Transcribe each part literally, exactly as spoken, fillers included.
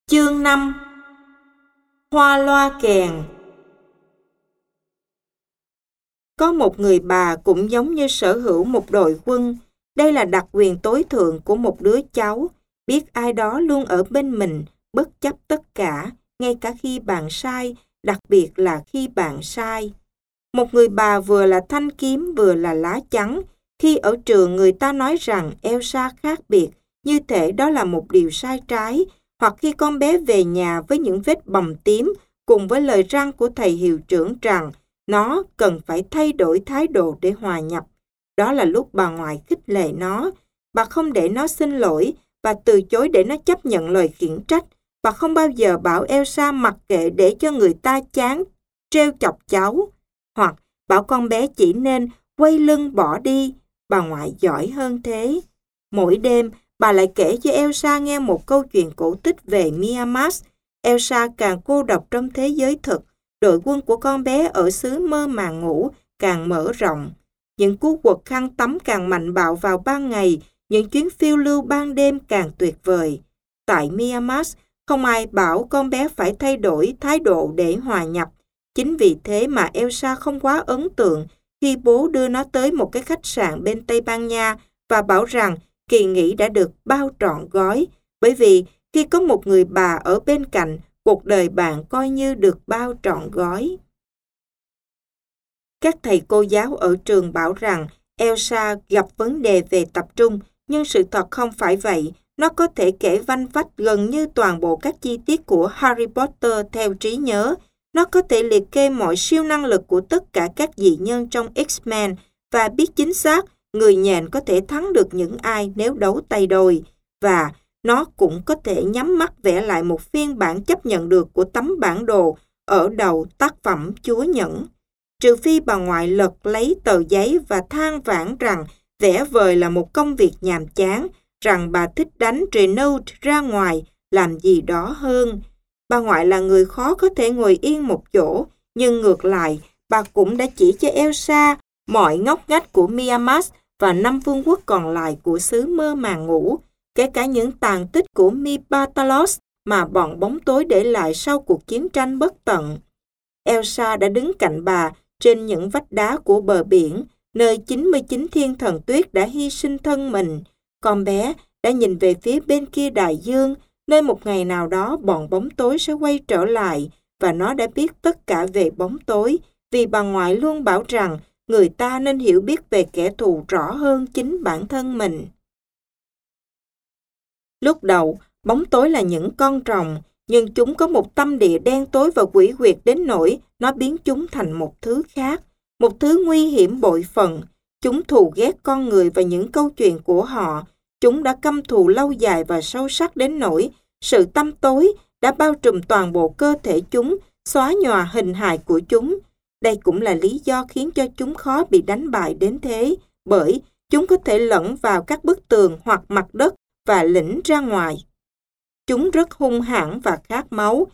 Chương năm. Hoa loa kèn. Có một người bà cũng giống như sở hữu một đội quân. Đây là đặc quyền tối thượng của một đứa cháu, biết ai đó luôn ở bên mình, bất chấp tất cả, ngay cả khi bạn sai, đặc biệt là khi bạn sai. Một người bà vừa là thanh kiếm vừa là lá chắn. Khi ở trường người ta nói rằng Elsa khác biệt, như thể đó là một điều sai trái, hoặc khi con bé về nhà với những vết bầm tím cùng với lời răn của thầy hiệu trưởng rằng nó cần phải thay đổi thái độ để hòa nhập. Đó là lúc bà ngoại khích lệ nó. Bà không để nó xin lỗi và từ chối để nó chấp nhận lời khiển trách. Bà không bao giờ bảo Elsa mặc kệ để cho người ta chán trêu chọc cháu, hoặc bảo con bé chỉ nên quay lưng bỏ đi. Bà ngoại giỏi hơn thế. Mỗi đêm, bà lại kể cho Elsa nghe một câu chuyện cổ tích về Miamas. Elsa càng cô độc trong thế giới thực, đội quân của con bé ở xứ mơ màng ngủ càng mở rộng. Những cú quật khăn tắm càng mạnh bạo vào ban ngày, những chuyến phiêu lưu ban đêm càng tuyệt vời. Tại Miamas, không ai bảo con bé phải thay đổi thái độ để hòa nhập. Chính vì thế mà Elsa không quá ấn tượng khi bố đưa nó tới một cái khách sạn bên Tây Ban Nha và bảo rằng kỳ nghỉ đã được bao trọn gói, bởi vì khi có một người bà ở bên cạnh, cuộc đời bạn coi như được bao trọn gói. Các thầy cô giáo ở trường bảo rằng Elsa gặp vấn đề về tập trung, nhưng sự thật không phải vậy. Nó có thể kể vanh vách gần như toàn bộ các chi tiết của Harry Potter theo trí nhớ. Nó có thể liệt kê mọi siêu năng lực của tất cả các dị nhân trong X-Men và biết chính xác người nhện có thể thắng được những ai nếu đấu tay đôi. Và nó cũng có thể nhắm mắt vẽ lại một phiên bản chấp nhận được của tấm bản đồ ở đầu tác phẩm Chúa Nhẫn. Trừ phi bà ngoại lật lấy tờ giấy và than vãn rằng vẽ vời là một công việc nhàm chán, rằng bà thích đánh Renault ra ngoài làm gì đó hơn. Bà ngoại là người khó có thể ngồi yên một chỗ, nhưng ngược lại, bà cũng đã chỉ cho Elsa mọi ngóc ngách của Miamas và năm vương quốc còn lại của xứ mơ màng ngủ, kể cả những tàn tích của Mipatalos mà bọn bóng tối để lại sau cuộc chiến tranh bất tận. Elsa đã đứng cạnh bà trên những vách đá của bờ biển, nơi chín mươi chín thiên thần tuyết đã hy sinh thân mình. Con bé đã nhìn về phía bên kia đại dương, nơi một ngày nào đó bọn bóng tối sẽ quay trở lại, và nó đã biết tất cả về bóng tối, vì bà ngoại luôn bảo rằng người ta nên hiểu biết về kẻ thù rõ hơn chính bản thân mình. Lúc đầu, bóng tối là những con rồng, nhưng chúng có một tâm địa đen tối và quỷ quyệt đến nỗi nó biến chúng thành một thứ khác, một thứ nguy hiểm bội phần. Chúng thù ghét con người và những câu chuyện của họ. Chúng đã căm thù lâu dài và sâu sắc đến nỗi sự tăm tối đã bao trùm toàn bộ cơ thể chúng, xóa nhòa hình hài của chúng. Đây cũng là lý do khiến cho chúng khó bị đánh bại đến thế, bởi chúng có thể lẫn vào các bức tường hoặc mặt đất và lĩnh ra ngoài. Chúng rất hung hãn và khát máu.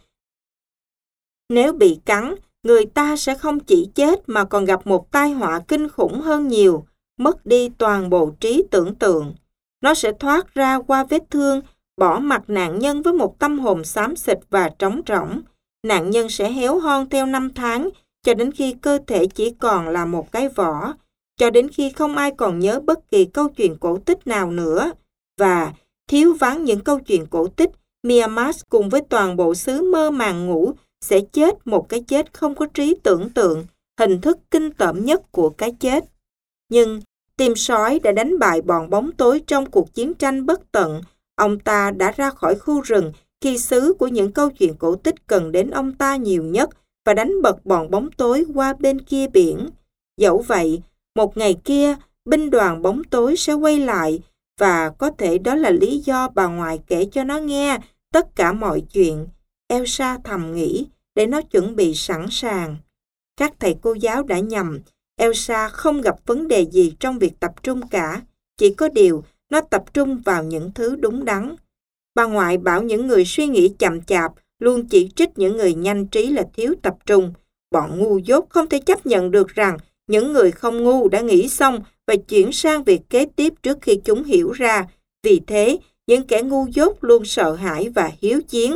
Nếu bị cắn, người ta sẽ không chỉ chết mà còn gặp một tai họa kinh khủng hơn nhiều, mất đi toàn bộ trí tưởng tượng. Nó sẽ thoát ra qua vết thương, bỏ mặc nạn nhân với một tâm hồn xám xịt và trống rỗng. Nạn nhân sẽ héo hon theo năm tháng, cho đến khi cơ thể chỉ còn là một cái vỏ, cho đến khi không ai còn nhớ bất kỳ câu chuyện cổ tích nào nữa. Và thiếu vắng những câu chuyện cổ tích, Miamas cùng với toàn bộ xứ mơ màng ngủ sẽ chết một cái chết không có trí tưởng tượng, hình thức kinh tởm nhất của cái chết. Nhưng tim sói đã đánh bại bọn bóng tối trong cuộc chiến tranh bất tận. Ông ta đã ra khỏi khu rừng khi xứ của những câu chuyện cổ tích cần đến ông ta nhiều nhất và đánh bật bọn bóng tối qua bên kia biển. Dẫu vậy, một ngày kia, binh đoàn bóng tối sẽ quay lại, và có thể đó là lý do bà ngoại kể cho nó nghe tất cả mọi chuyện. Elsa thầm nghĩ để nó chuẩn bị sẵn sàng. Các thầy cô giáo đã nhầm. Elsa không gặp vấn đề gì trong việc tập trung cả. Chỉ có điều nó tập trung vào những thứ đúng đắn. Bà ngoại bảo những người suy nghĩ chậm chạp luôn chỉ trích những người nhanh trí là thiếu tập trung. Bọn ngu dốt không thể chấp nhận được rằng những người không ngu đã nghĩ xong và chuyển sang việc kế tiếp trước khi chúng hiểu ra. Vì thế, những kẻ ngu dốt luôn sợ hãi và hiếu chiến.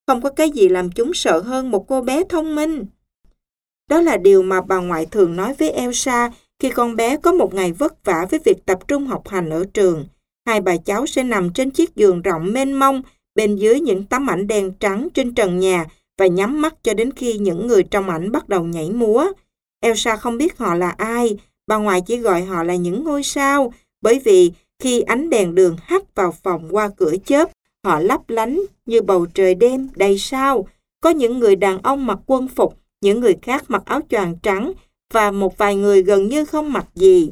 Không có cái gì làm chúng sợ hơn một cô bé thông minh. Đó là điều mà bà ngoại thường nói với Elsa khi con bé có một ngày vất vả với việc tập trung học hành ở trường. Hai bà cháu sẽ nằm trên chiếc giường rộng mênh mông bên dưới những tấm ảnh đen trắng trên trần nhà và nhắm mắt cho đến khi những người trong ảnh bắt đầu nhảy múa. Elsa không biết họ là ai, bà ngoại chỉ gọi họ là những ngôi sao, bởi vì khi ánh đèn đường hắt vào phòng qua cửa chớp, họ lấp lánh như bầu trời đêm đầy sao. Có những người đàn ông mặc quân phục, những người khác mặc áo choàng trắng và một vài người gần như không mặc gì.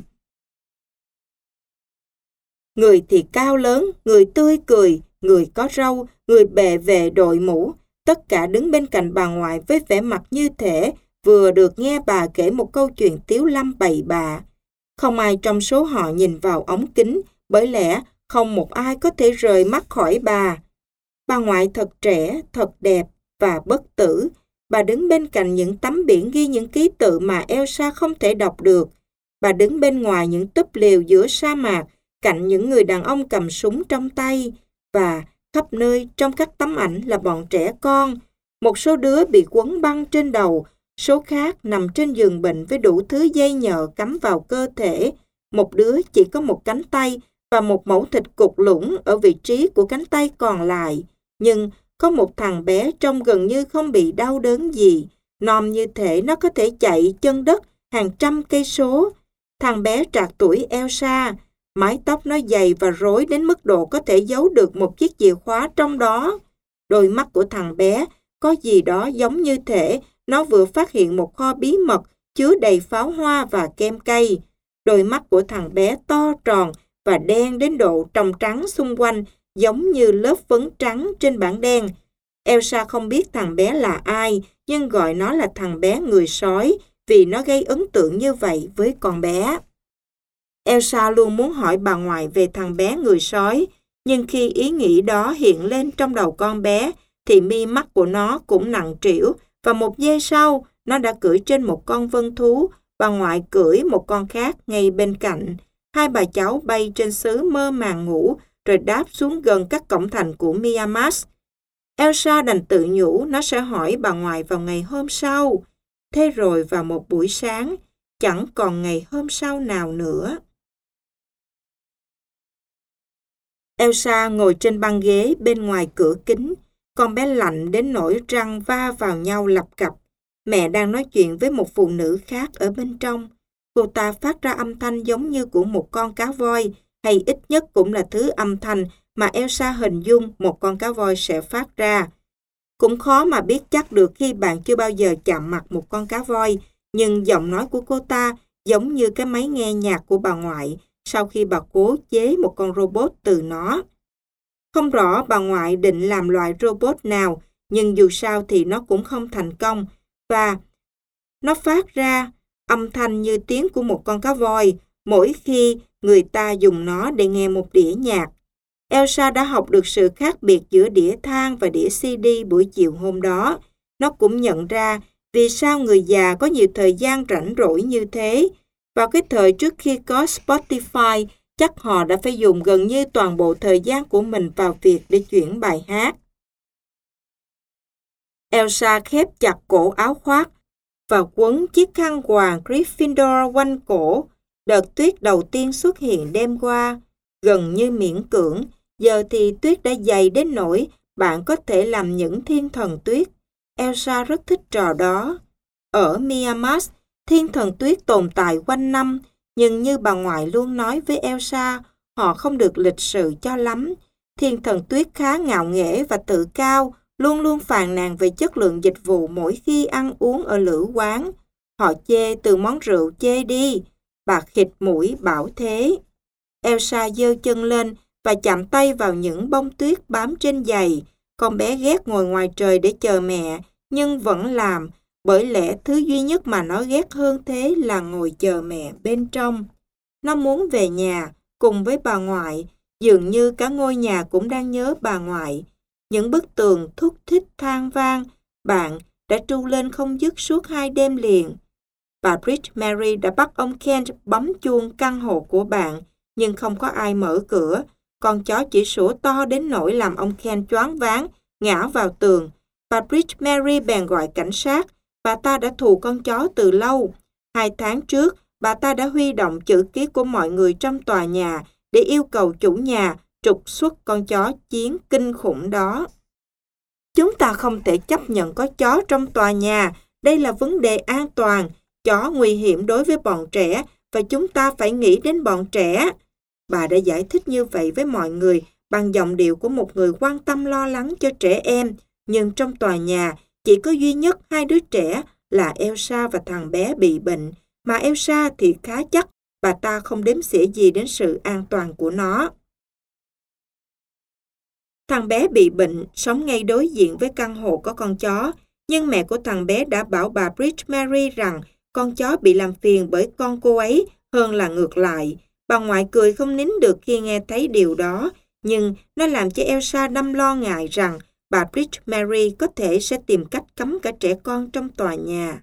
Người thì cao lớn, người tươi cười, người có râu, người bệ vệ đội mũ, tất cả đứng bên cạnh bà ngoại với vẻ mặt như thể vừa được nghe bà kể một câu chuyện tiếu lâm bậy bạ. Không ai trong số họ nhìn vào ống kính, bởi lẽ không một ai có thể rời mắt khỏi bà. Bà ngoại thật trẻ, thật đẹp và bất tử. Bà đứng bên cạnh những tấm biển ghi những ký tự mà Elsa không thể đọc được. Bà đứng bên ngoài những túp lều giữa sa mạc, cạnh những người đàn ông cầm súng trong tay. Và khắp nơi trong các tấm ảnh là bọn trẻ con. Một số đứa bị quấn băng trên đầu, số khác nằm trên giường bệnh với đủ thứ dây nhợ cắm vào cơ thể. Một đứa chỉ có một cánh tay và một mẩu thịt cục lũng ở vị trí của cánh tay còn lại. Nhưng có một thằng bé trông gần như không bị đau đớn gì, non như thể nó có thể chạy chân đất hàng trăm cây số. Thằng bé trạc tuổi Elsa, mái tóc nó dày và rối đến mức độ có thể giấu được một chiếc chìa khóa trong đó. Đôi mắt của thằng bé có gì đó giống như thể nó vừa phát hiện một kho bí mật chứa đầy pháo hoa và kem cây. Đôi mắt của thằng bé to tròn và đen đến độ tròng trắng xung quanh, giống như lớp phấn trắng trên bảng đen. Elsa không biết thằng bé là ai, nhưng gọi nó là thằng bé người sói vì nó gây ấn tượng như vậy với con bé. Elsa luôn muốn hỏi bà ngoại về thằng bé người sói, nhưng khi ý nghĩ đó hiện lên trong đầu con bé, thì mi mắt của nó cũng nặng trĩu, và một giây sau, nó đã cưỡi trên một con vân thú, bà ngoại cưỡi một con khác ngay bên cạnh. Hai bà cháu bay trên xứ mơ màng ngủ, rồi đáp xuống gần các cổng thành của Miamas. Elsa đành tự nhủ nó sẽ hỏi bà ngoại vào ngày hôm sau. Thế rồi vào một buổi sáng, chẳng còn ngày hôm sau nào nữa. Elsa ngồi trên băng ghế bên ngoài cửa kính. Con bé lạnh đến nỗi răng va vào nhau lập cập. Mẹ đang nói chuyện với một phụ nữ khác ở bên trong. Cô ta phát ra âm thanh giống như của một con cá voi, hay ít nhất cũng là thứ âm thanh mà Elsa hình dung một con cá voi sẽ phát ra. Cũng khó mà biết chắc được khi bạn chưa bao giờ chạm mặt một con cá voi, nhưng giọng nói của cô ta giống như cái máy nghe nhạc của bà ngoại sau khi bà cố chế một con robot từ nó. Không rõ bà ngoại định làm loại robot nào, nhưng dù sao thì nó cũng không thành công, và nó phát ra âm thanh như tiếng của một con cá voi mỗi khi người ta dùng nó để nghe một đĩa nhạc. Elsa đã học được sự khác biệt giữa đĩa than và đĩa xê đê buổi chiều hôm đó. Nó cũng nhận ra vì sao người già có nhiều thời gian rảnh rỗi như thế. Vào cái thời trước khi có Spotify, chắc họ đã phải dùng gần như toàn bộ thời gian của mình vào việc để chuyển bài hát. Elsa khép chặt cổ áo khoác và quấn chiếc khăn quàng Gryffindor quanh cổ. Đợt tuyết đầu tiên xuất hiện đêm qua, gần như miễn cưỡng, giờ thì tuyết đã dày đến nỗi bạn có thể làm những thiên thần tuyết. Elsa rất thích trò đó. Ở Miamas, thiên thần tuyết tồn tại quanh năm, nhưng như bà ngoại luôn nói với Elsa, họ không được lịch sự cho lắm. Thiên thần tuyết khá ngạo nghễ và tự cao, luôn luôn phàn nàn về chất lượng dịch vụ mỗi khi ăn uống ở lữ quán. Họ chê từ món rượu chê đi. Bà khịt mũi bảo thế. Elsa giơ chân lên và chạm tay vào những bông tuyết bám trên giày. Con bé ghét ngồi ngoài trời để chờ mẹ, nhưng vẫn làm, bởi lẽ thứ duy nhất mà nó ghét hơn thế là ngồi chờ mẹ bên trong. Nó muốn về nhà, cùng với bà ngoại, dường như cả ngôi nhà cũng đang nhớ bà ngoại. Những bức tường thúc thích than vang, bạn đã tru lên không dứt suốt hai đêm liền. Bà Bridge Mary đã bắt ông Kent bấm chuông căn hộ của bạn, nhưng không có ai mở cửa. Con chó chỉ sủa to đến nỗi làm ông Kent choáng váng, ngã vào tường. Bà Bridge Mary bèn gọi cảnh sát. Bà ta đã thù con chó từ lâu. Hai tháng trước, bà ta đã huy động chữ ký của mọi người trong tòa nhà để yêu cầu chủ nhà trục xuất con chó chiến kinh khủng đó. Chúng ta không thể chấp nhận có chó trong tòa nhà. Đây là vấn đề an toàn. Chó nguy hiểm đối với bọn trẻ và chúng ta phải nghĩ đến bọn trẻ. Bà đã giải thích như vậy với mọi người bằng giọng điệu của một người quan tâm lo lắng cho trẻ em. Nhưng trong tòa nhà chỉ có duy nhất hai đứa trẻ là Elsa và thằng bé bị bệnh. Mà Elsa thì khá chắc bà ta không đếm xỉa gì đến sự an toàn của nó. Thằng bé bị bệnh, sống ngay đối diện với căn hộ có con chó. Nhưng mẹ của thằng bé đã bảo bà Bridge Mary rằng con chó bị làm phiền bởi con cô ấy hơn là ngược lại. Bà ngoại cười không nín được khi nghe thấy điều đó, nhưng nó làm cho Elsa đâm lo ngại rằng bà Bridge Mary có thể sẽ tìm cách cấm cả trẻ con trong tòa nhà.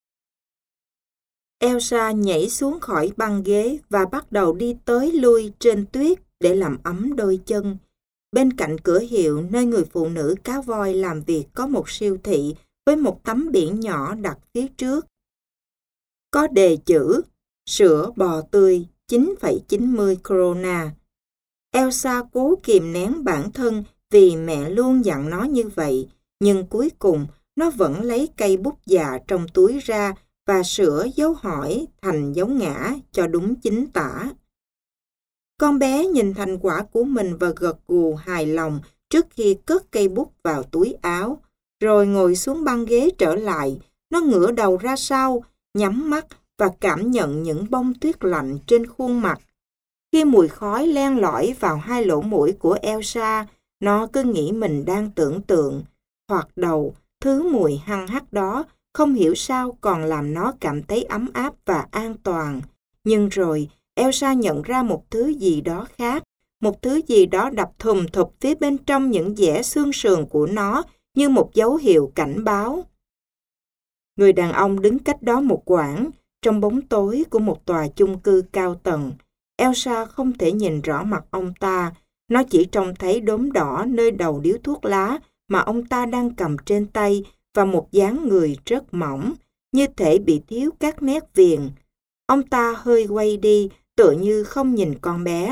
Elsa nhảy xuống khỏi băng ghế và bắt đầu đi tới lui trên tuyết để làm ấm đôi chân. Bên cạnh cửa hiệu nơi người phụ nữ cá voi làm việc có một siêu thị với một tấm biển nhỏ đặt phía trước. Có đề chữ sữa bò tươi chín phẩy chín mươi krona. Elsa cố kìm nén bản thân vì mẹ luôn dặn nó như vậy, nhưng cuối cùng nó vẫn lấy cây bút dạ trong túi ra và sửa dấu hỏi thành dấu ngã cho đúng chính tả. Con bé nhìn thành quả của mình và gật gù hài lòng trước khi cất cây bút vào túi áo, rồi ngồi xuống băng ghế trở lại. Nó ngửa đầu ra sau, nhắm mắt và cảm nhận những bông tuyết lạnh trên khuôn mặt. Khi mùi khói len lỏi vào hai lỗ mũi của Elsa, nó cứ nghĩ mình đang tưởng tượng. Thoạt đầu, thứ mùi hăng hắc đó không hiểu sao còn làm nó cảm thấy ấm áp và an toàn. Nhưng rồi, Elsa nhận ra một thứ gì đó khác, một thứ gì đó đập thùm thụp phía bên trong những dẻ xương sườn của nó như một dấu hiệu cảnh báo. Người đàn ông đứng cách đó một quãng, trong bóng tối của một tòa chung cư cao tầng. Elsa không thể nhìn rõ mặt ông ta, nó chỉ trông thấy đốm đỏ nơi đầu điếu thuốc lá mà ông ta đang cầm trên tay và một dáng người rất mỏng, như thể bị thiếu các nét viền. Ông ta hơi quay đi, tựa như không nhìn con bé.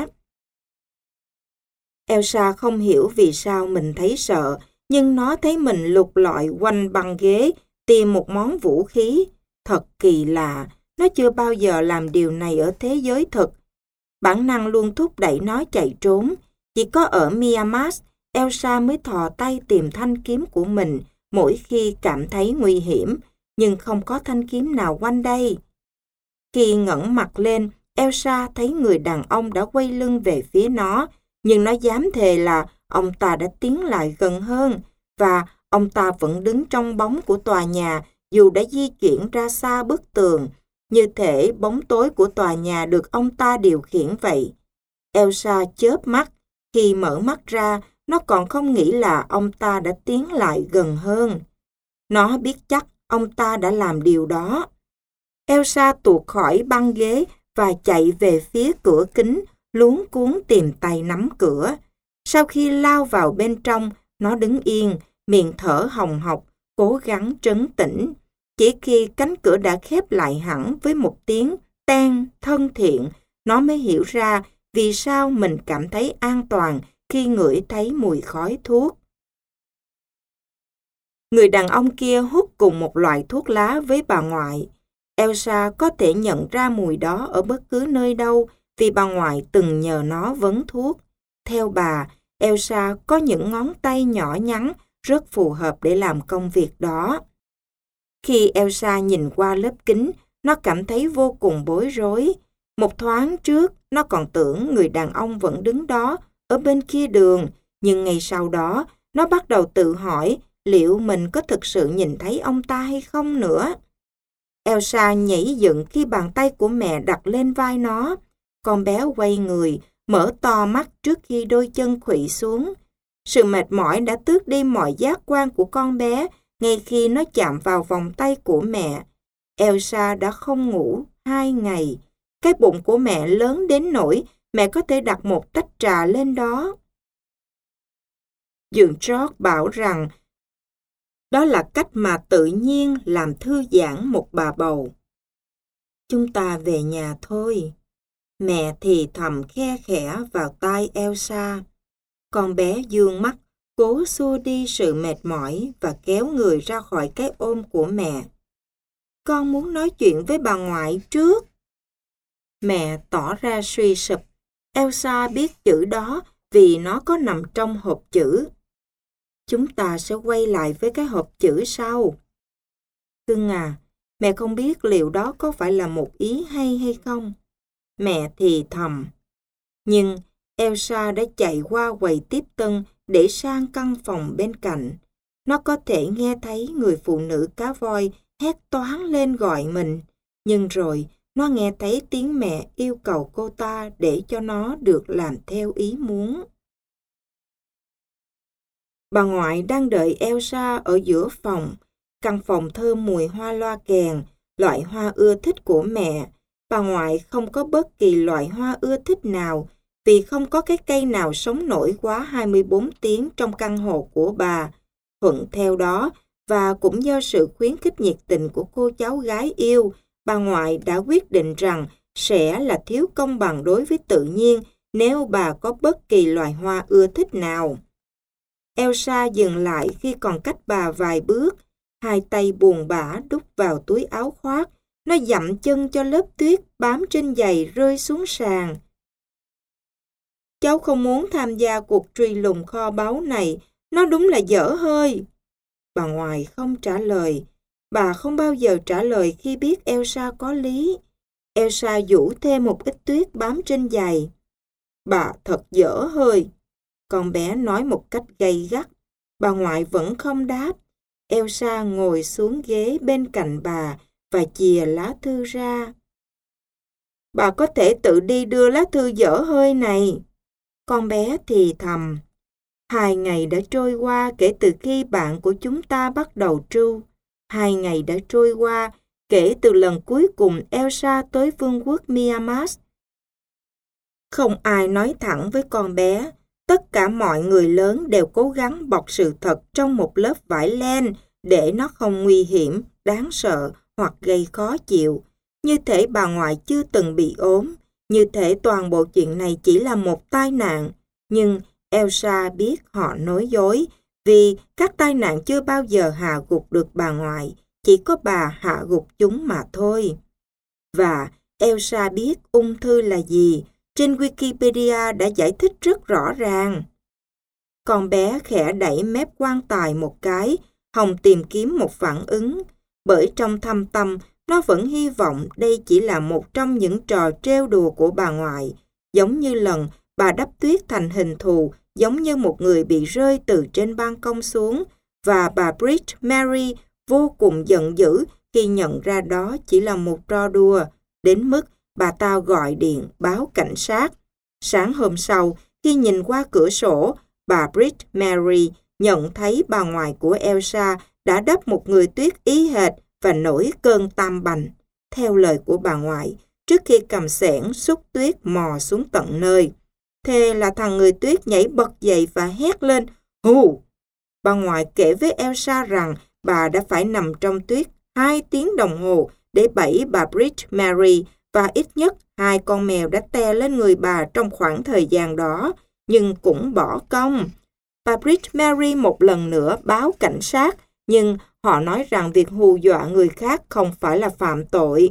Elsa không hiểu vì sao mình thấy sợ, nhưng nó thấy mình lục lọi quanh băng ghế, tìm một món vũ khí. Thật kỳ lạ, nó chưa bao giờ làm điều này ở thế giới thực. Bản năng luôn thúc đẩy nó chạy trốn. Chỉ có ở Myanmar, Elsa mới thò tay tìm thanh kiếm của mình mỗi khi cảm thấy nguy hiểm, nhưng không có thanh kiếm nào quanh đây. Khi ngẩng mặt lên, Elsa thấy người đàn ông đã quay lưng về phía nó, nhưng nó dám thề là ông ta đã tiến lại gần hơn, và ông ta vẫn đứng trong bóng của tòa nhà dù đã di chuyển ra xa bức tường, như thể bóng tối của tòa nhà được ông ta điều khiển vậy. Elsa chớp mắt, khi mở mắt ra, nó còn không nghĩ là ông ta đã tiến lại gần hơn. Nó biết chắc ông ta đã làm điều đó. Elsa tuột khỏi băng ghế và chạy về phía cửa kính, luống cuống tìm tay nắm cửa. Sau khi lao vào bên trong, nó đứng yên, miệng thở hồng hộc, cố gắng trấn tĩnh. Chỉ khi cánh cửa đã khép lại hẳn với một tiếng ten thân thiện, nó mới hiểu ra vì sao mình cảm thấy an toàn khi ngửi thấy mùi khói thuốc. Người đàn ông kia hút cùng một loại thuốc lá với bà ngoại. Elsa có thể nhận ra mùi đó ở bất cứ nơi đâu vì bà ngoại từng nhờ nó vấn thuốc. Theo bà, Elsa có những ngón tay nhỏ nhắn rất phù hợp để làm công việc đó. Khi Elsa nhìn qua lớp kính, nó cảm thấy vô cùng bối rối. Một thoáng trước, nó còn tưởng người đàn ông vẫn đứng đó, ở bên kia đường, nhưng ngay sau đó, nó bắt đầu tự hỏi liệu mình có thực sự nhìn thấy ông ta hay không nữa. Elsa nhảy dựng khi bàn tay của mẹ đặt lên vai nó. Con bé quay người, mở to mắt trước khi đôi chân khuỵu xuống. Sự mệt mỏi đã tước đi mọi giác quan của con bé ngay khi nó chạm vào vòng tay của mẹ. Elsa đã không ngủ hai ngày. Cái bụng của mẹ lớn đến nỗi mẹ có thể đặt một tách trà lên đó. Dượng George bảo rằng Đó là cách mà tự nhiên làm thư giãn một bà bầu. Chúng ta về nhà thôi. Mẹ thì thầm khe khẽ vào tai Elsa. Con bé dương mắt, cố xua đi sự mệt mỏi và kéo người ra khỏi cái ôm của mẹ. Con muốn nói chuyện với bà ngoại trước. Mẹ tỏ ra suy sụp. Elsa biết chữ đó vì nó có nằm trong hộp chữ. Chúng ta sẽ quay lại với cái hộp chữ sau. Cưng à, mẹ không biết liệu đó có phải là một ý hay hay không. Mẹ thì thầm. Nhưng Elsa đã chạy qua quầy tiếp tân để sang căn phòng bên cạnh. Nó có thể nghe thấy người phụ nữ cá voi hét toáng lên gọi mình. Nhưng rồi nó nghe thấy tiếng mẹ yêu cầu cô ta để cho nó được làm theo ý muốn. Bà ngoại đang đợi Elsa ở giữa phòng. Căn phòng thơm mùi hoa loa kèn, loại hoa ưa thích của mẹ. Bà ngoại không có bất kỳ loại hoa ưa thích nào vì không có cái cây nào sống nổi quá hai mươi bốn tiếng trong căn hộ của bà. Thuận theo đó, và cũng do sự khuyến khích nhiệt tình của cô cháu gái yêu, bà ngoại đã quyết định rằng sẽ là thiếu công bằng đối với tự nhiên nếu bà có bất kỳ loài hoa ưa thích nào. Elsa dừng lại khi còn cách bà vài bước, hai tay buồn bã đút vào túi áo khoác. Nó dậm chân cho lớp tuyết bám trên giày rơi xuống sàn. Cháu không muốn tham gia cuộc truy lùng kho báu này, nó đúng là dở hơi. Bà ngoại không trả lời. Bà không bao giờ trả lời khi biết Elsa có lý. Elsa giũ thêm một ít tuyết bám trên giày. Bà thật dở hơi. Con bé nói một cách gay gắt. Bà ngoại vẫn không đáp. Elsa ngồi xuống ghế bên cạnh bà và chìa lá thư ra. Bà có thể tự đi đưa lá thư dở hơi này. Con bé thì thầm. Hai ngày đã trôi qua kể từ khi bạn của chúng ta bắt đầu tru. Hai ngày đã trôi qua kể từ lần cuối cùng Elsa tới vương quốc Miamas. Không ai nói thẳng với con bé. Tất cả mọi người lớn đều cố gắng bọc sự thật trong một lớp vải len để nó không nguy hiểm, đáng sợ hoặc gây khó chịu. Như thể bà ngoại chưa từng bị ốm, như thể toàn bộ chuyện này chỉ là một tai nạn. Nhưng Elsa biết họ nói dối, vì các tai nạn chưa bao giờ hạ gục được bà ngoại, chỉ có bà hạ gục chúng mà thôi. Và Elsa biết ung thư là gì, trên Wikipedia đã giải thích rất rõ ràng. Con bé khẽ đẩy mép quan tài một cái, hòng tìm kiếm một phản ứng, bởi trong thâm tâm nó vẫn hy vọng đây chỉ là một trong những trò trêu đùa của bà ngoại, giống như lần bà đắp tuyết thành hình thù giống như một người bị rơi từ trên ban công xuống, và bà Bridge Mary vô cùng giận dữ khi nhận ra đó chỉ là một trò đùa, đến mức bà ta gọi điện báo cảnh sát. Sáng hôm sau, khi nhìn qua cửa sổ, bà Bridge Mary nhận thấy bà ngoại của Elsa đã đắp một người tuyết y hệt và nổi cơn tam bành. Theo lời của bà ngoại, trước khi cầm xẻng xúc tuyết mò xuống tận nơi, thế là thằng người tuyết nhảy bật dậy và hét lên, hù! Bà ngoại kể với Elsa rằng bà đã phải nằm trong tuyết hai tiếng đồng hồ để bẫy bà Bridge Mary, và ít nhất hai con mèo đã tè lên người bà trong khoảng thời gian đó, nhưng cũng bỏ công. Bà Bridge Mary một lần nữa báo cảnh sát, nhưng họ nói rằng việc hù dọa người khác không phải là phạm tội.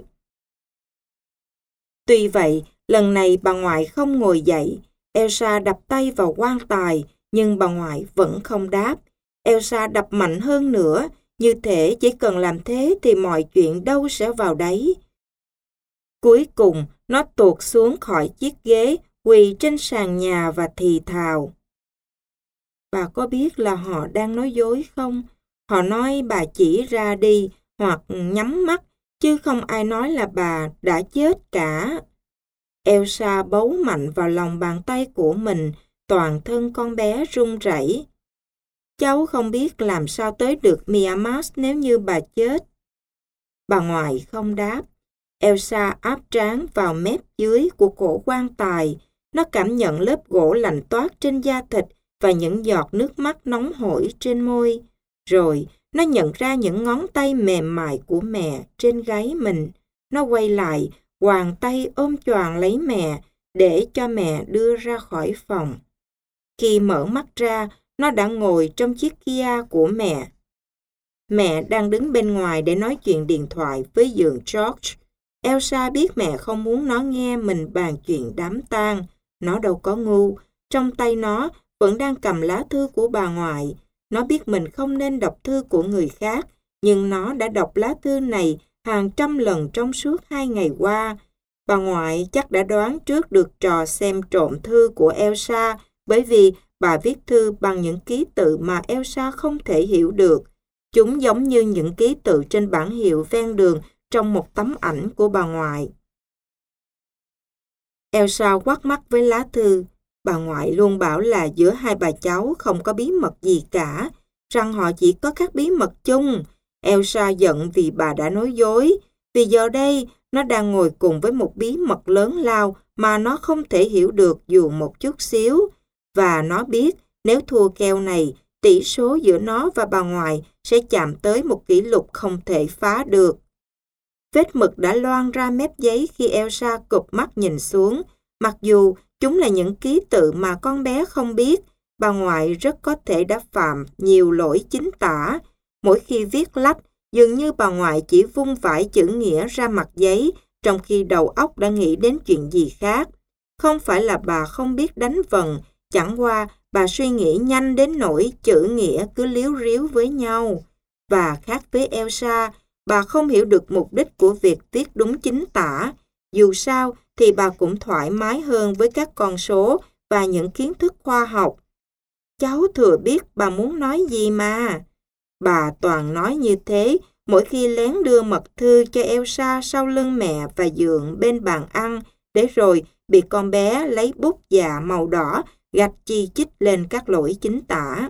Tuy vậy, lần này bà ngoại không ngồi dậy. Elsa đập tay vào quan tài, nhưng bà ngoại vẫn không đáp. Elsa đập mạnh hơn nữa, như thể chỉ cần làm thế thì mọi chuyện đâu sẽ vào đấy. Cuối cùng, nó tuột xuống khỏi chiếc ghế, quỳ trên sàn nhà và thì thào. Bà có biết là họ đang nói dối không? Họ nói bà chỉ ra đi hoặc nhắm mắt, chứ không ai nói là bà đã chết cả. Elsa bấu mạnh vào lòng bàn tay của mình, toàn thân con bé run rẩy. Cháu không biết làm sao tới được Miamas nếu như bà chết. Bà ngoại không đáp. Elsa áp trán vào mép dưới của cổ quan tài. Nó cảm nhận lớp gỗ lạnh toát trên da thịt và những giọt nước mắt nóng hổi trên môi. Rồi Nó nhận ra những ngón tay mềm mại của mẹ trên gáy mình. Nó quay lại, quàng tay ôm choàng lấy mẹ để cho mẹ đưa ra khỏi phòng. Khi mở mắt ra, nó đã ngồi trong chiếc Kia của mẹ. Mẹ đang đứng bên ngoài để nói chuyện điện thoại với dượng George. Elsa biết mẹ không muốn nó nghe mình bàn chuyện đám tang. Nó đâu có ngu. Trong tay nó vẫn đang cầm lá thư của bà ngoại. Nó biết mình không nên đọc thư của người khác, nhưng nó đã đọc lá thư này hàng trăm lần trong suốt hai ngày qua. Bà ngoại chắc đã đoán trước được trò xem trộm thư của Elsa, bởi vì bà viết thư bằng những ký tự mà Elsa không thể hiểu được. Chúng giống như những ký tự trên bảng hiệu ven đường trong một tấm ảnh của bà ngoại. Elsa quắt mắt với lá thư. Bà ngoại luôn bảo là giữa hai bà cháu không có bí mật gì cả, rằng họ chỉ có các bí mật chung. Elsa giận vì bà đã nói dối, vì giờ đây nó đang ngồi cùng với một bí mật lớn lao mà nó không thể hiểu được dù một chút xíu. Và nó biết nếu thua kèo này, tỷ số giữa nó và bà ngoại sẽ chạm tới một kỷ lục không thể phá được. Vết mực đã loang ra mép giấy khi Elsa cụp mắt nhìn xuống. Mặc dù chúng là những ký tự mà con bé không biết, bà ngoại rất có thể đã phạm nhiều lỗi chính tả. Mỗi khi viết lách, dường như bà ngoại chỉ vung vãi chữ nghĩa ra mặt giấy, trong khi đầu óc đã nghĩ đến chuyện gì khác. Không phải là bà không biết đánh vần, chẳng qua bà suy nghĩ nhanh đến nỗi chữ nghĩa cứ líu ríu với nhau. Và khác với Elsa, bà không hiểu được mục đích của việc viết đúng chính tả. Dù sao thì bà cũng thoải mái hơn với các con số và những kiến thức khoa học. Cháu thừa biết bà muốn nói gì mà. Bà toàn nói như thế mỗi khi lén đưa mật thư cho Elsa sau lưng mẹ và dượng bên bàn ăn, để rồi bị con bé lấy bút dạ màu đỏ gạch chi chít lên các lỗi chính tả.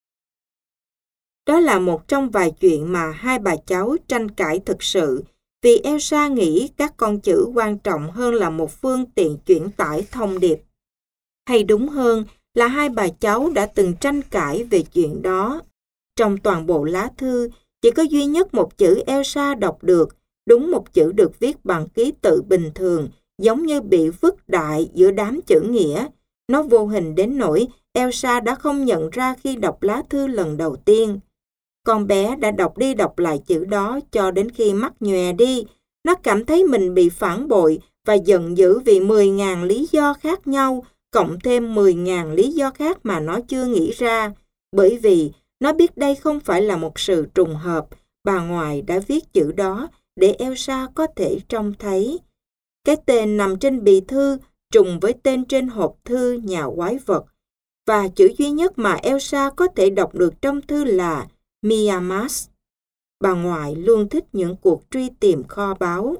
Đó là một trong vài chuyện mà hai bà cháu tranh cãi thực sự, vì Elsa nghĩ các con chữ quan trọng hơn là một phương tiện chuyển tải thông điệp. Hay đúng hơn là hai bà cháu đã từng tranh cãi về chuyện đó. Trong toàn bộ lá thư, chỉ có duy nhất một chữ Elsa đọc được, đúng một chữ được viết bằng ký tự bình thường, giống như bị vứt đại giữa đám chữ nghĩa. Nó vô hình đến nỗi Elsa đã không nhận ra khi đọc lá thư lần đầu tiên. Con bé đã đọc đi đọc lại chữ đó cho đến khi mắt nhòe đi. Nó cảm thấy mình bị phản bội và giận dữ vì mười ngàn lý do khác nhau, cộng thêm mười ngàn lý do khác mà nó chưa nghĩ ra. Bởi vì nó biết đây không phải là một sự trùng hợp, bà ngoại đã viết chữ đó để Elsa có thể trông thấy. Cái tên nằm trên bì thư trùng với tên trên hộp thư nhà quái vật. Và chữ duy nhất mà Elsa có thể đọc được trong thư là Miamas. Bà ngoại luôn thích những cuộc truy tìm kho báu.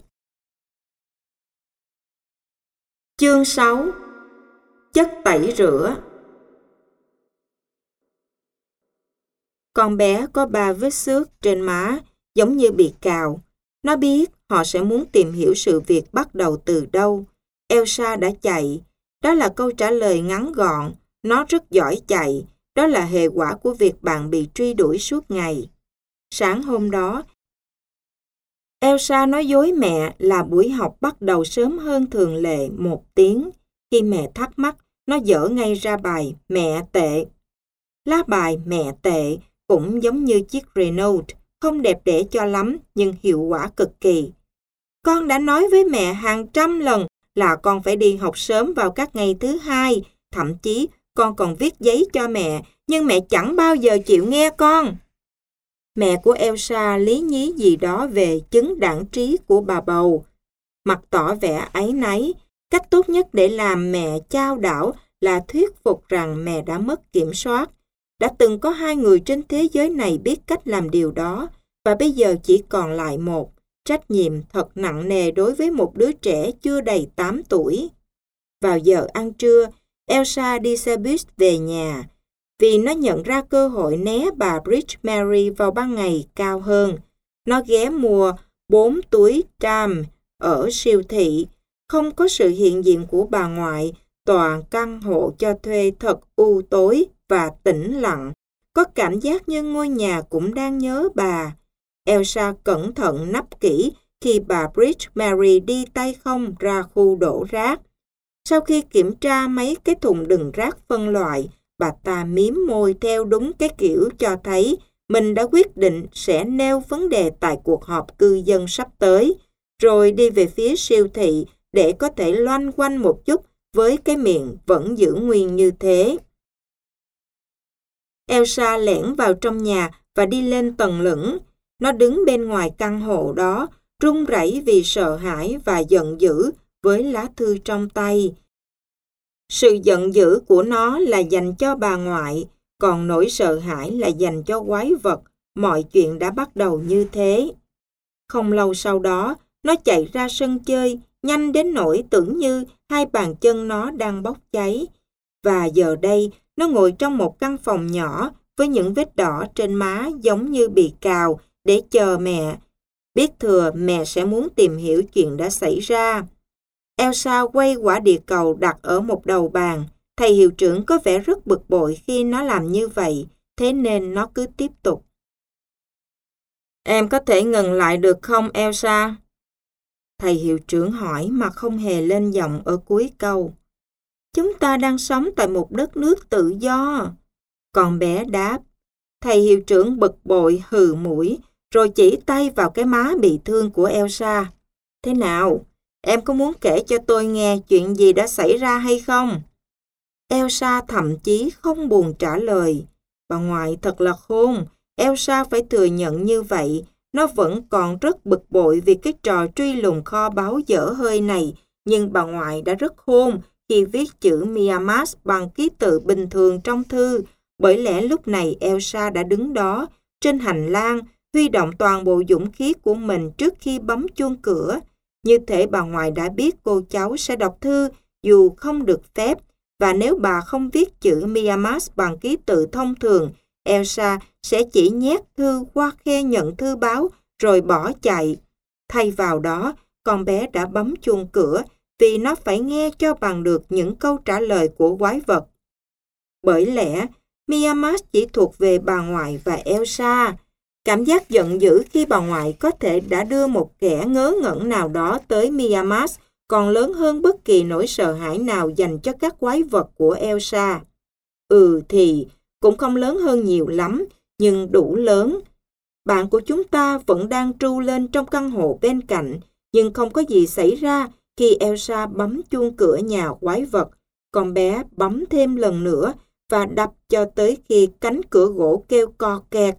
Chương sáu. Chất tẩy rửa. Con bé có ba vết xước trên má, giống như bị cào. Nó biết họ sẽ muốn tìm hiểu sự việc bắt đầu từ đâu. Elsa đã chạy. Đó là câu trả lời ngắn gọn. Nó rất giỏi chạy. Đó là hệ quả của việc bạn bị truy đuổi suốt ngày. Sáng hôm đó, Elsa nói dối mẹ là buổi học bắt đầu sớm hơn thường lệ một tiếng. Khi mẹ thắc mắc, nó dở ngay ra bài mẹ tệ. Lá bài mẹ tệ cũng giống như chiếc Renault, không đẹp đẽ cho lắm nhưng hiệu quả cực kỳ. Con đã nói với mẹ hàng trăm lần là con phải đi học sớm vào các ngày thứ hai, thậm chí con còn viết giấy cho mẹ, nhưng mẹ chẳng bao giờ chịu nghe con. Mẹ của Elsa lý nhí gì đó về chứng đãng trí của bà bầu. Mặt tỏ vẻ áy náy, cách tốt nhất để làm mẹ chao đảo là thuyết phục rằng mẹ đã mất kiểm soát. Đã từng có hai người trên thế giới này biết cách làm điều đó, và bây giờ chỉ còn lại một. Trách nhiệm thật nặng nề đối với một đứa trẻ chưa đầy tám tuổi. Vào giờ ăn trưa, Elsa đi xe buýt về nhà, vì nó nhận ra cơ hội né bà Bridge Mary vào ban ngày cao hơn. Nó ghé mua bốn túi tram ở siêu thị. Không có sự hiện diện của bà ngoại, tòa căn hộ cho thuê thật u tối và tĩnh lặng. có cảm giác như ngôi nhà cũng đang nhớ bà. Elsa cẩn thận nắp kỹ khi bà Bridge Mary đi tay không ra khu đổ rác. Sau khi kiểm tra mấy cái thùng đựng rác phân loại, bà ta mím môi theo đúng cái kiểu cho thấy mình đã quyết định sẽ nêu vấn đề tại cuộc họp cư dân sắp tới, rồi đi về phía siêu thị để có thể loanh quanh một chút với cái miệng vẫn giữ nguyên như thế. Elsa lẻn vào trong nhà và đi lên tầng lửng. Nó đứng bên ngoài căn hộ đó, run rẩy vì sợ hãi và giận dữ với lá thư trong tay. Sự giận dữ của nó là dành cho bà ngoại, còn nỗi sợ hãi là dành cho quái vật. Mọi chuyện đã bắt đầu như thế. Không lâu sau đó, nó chạy ra sân chơi, nhanh đến nỗi tưởng như hai bàn chân nó đang bốc cháy. Và giờ đây, nó ngồi trong một căn phòng nhỏ với những vết đỏ trên má giống như bị cào để chờ mẹ. Biết thừa mẹ sẽ muốn tìm hiểu chuyện đã xảy ra. Elsa quay quả địa cầu đặt ở một đầu bàn. Thầy hiệu trưởng có vẻ rất bực bội khi nó làm như vậy, thế nên nó cứ tiếp tục. Em có thể ngừng lại được không, Elsa? Thầy hiệu trưởng hỏi mà không hề lên giọng ở cuối câu. Chúng ta đang sống tại một đất nước tự do. Con bé đáp. Thầy hiệu trưởng bực bội hừ mũi, rồi chỉ tay vào cái má bị thương của Elsa. Thế nào? Em có muốn kể cho tôi nghe chuyện gì đã xảy ra hay không? Elsa thậm chí không buồn trả lời. Bà ngoại thật là khôn. Elsa phải thừa nhận như vậy. Nó vẫn còn rất bực bội vì cái trò truy lùng kho báu dở hơi này. Nhưng bà ngoại đã rất khôn khi viết chữ Miamas bằng ký tự bình thường trong thư. Bởi lẽ lúc này Elsa đã đứng đó, trên hành lang, huy động toàn bộ dũng khí của mình trước khi bấm chuông cửa. Như thể bà ngoại đã biết cô cháu sẽ đọc thư dù không được phép, và nếu bà không viết chữ Miamas bằng ký tự thông thường, Elsa sẽ chỉ nhét thư qua khe nhận thư báo rồi bỏ chạy. Thay vào đó, con bé đã bấm chuông cửa vì nó phải nghe cho bằng được những câu trả lời của quái vật. Bởi lẽ, Miamas chỉ thuộc về bà ngoại và Elsa. Cảm giác giận dữ khi bà ngoại có thể đã đưa một kẻ ngớ ngẩn nào đó tới Miamas còn lớn hơn bất kỳ nỗi sợ hãi nào dành cho các quái vật của Elsa. Ừ thì, cũng không lớn hơn nhiều lắm, nhưng đủ lớn. Bạn của chúng ta vẫn đang tru lên trong căn hộ bên cạnh, nhưng không có gì xảy ra khi Elsa bấm chuông cửa nhà quái vật. Con bé bấm thêm lần nữa và đập cho tới khi cánh cửa gỗ kêu co kẹt,